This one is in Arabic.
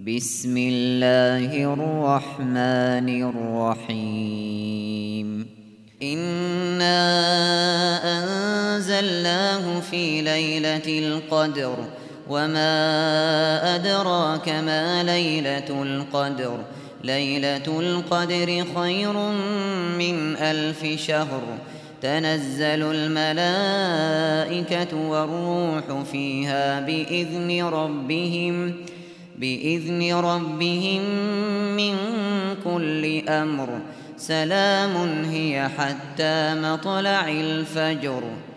بسم الله الرحمن الرحيم إنا أنزلناه في ليلة القدر وما أدراك ما ليلة القدر ليلة القدر خير من 1000 شهر تنزل الملائكة والروح فيها بإذن ربهم من كل أمر سلام هي حتى مطلع الفجر.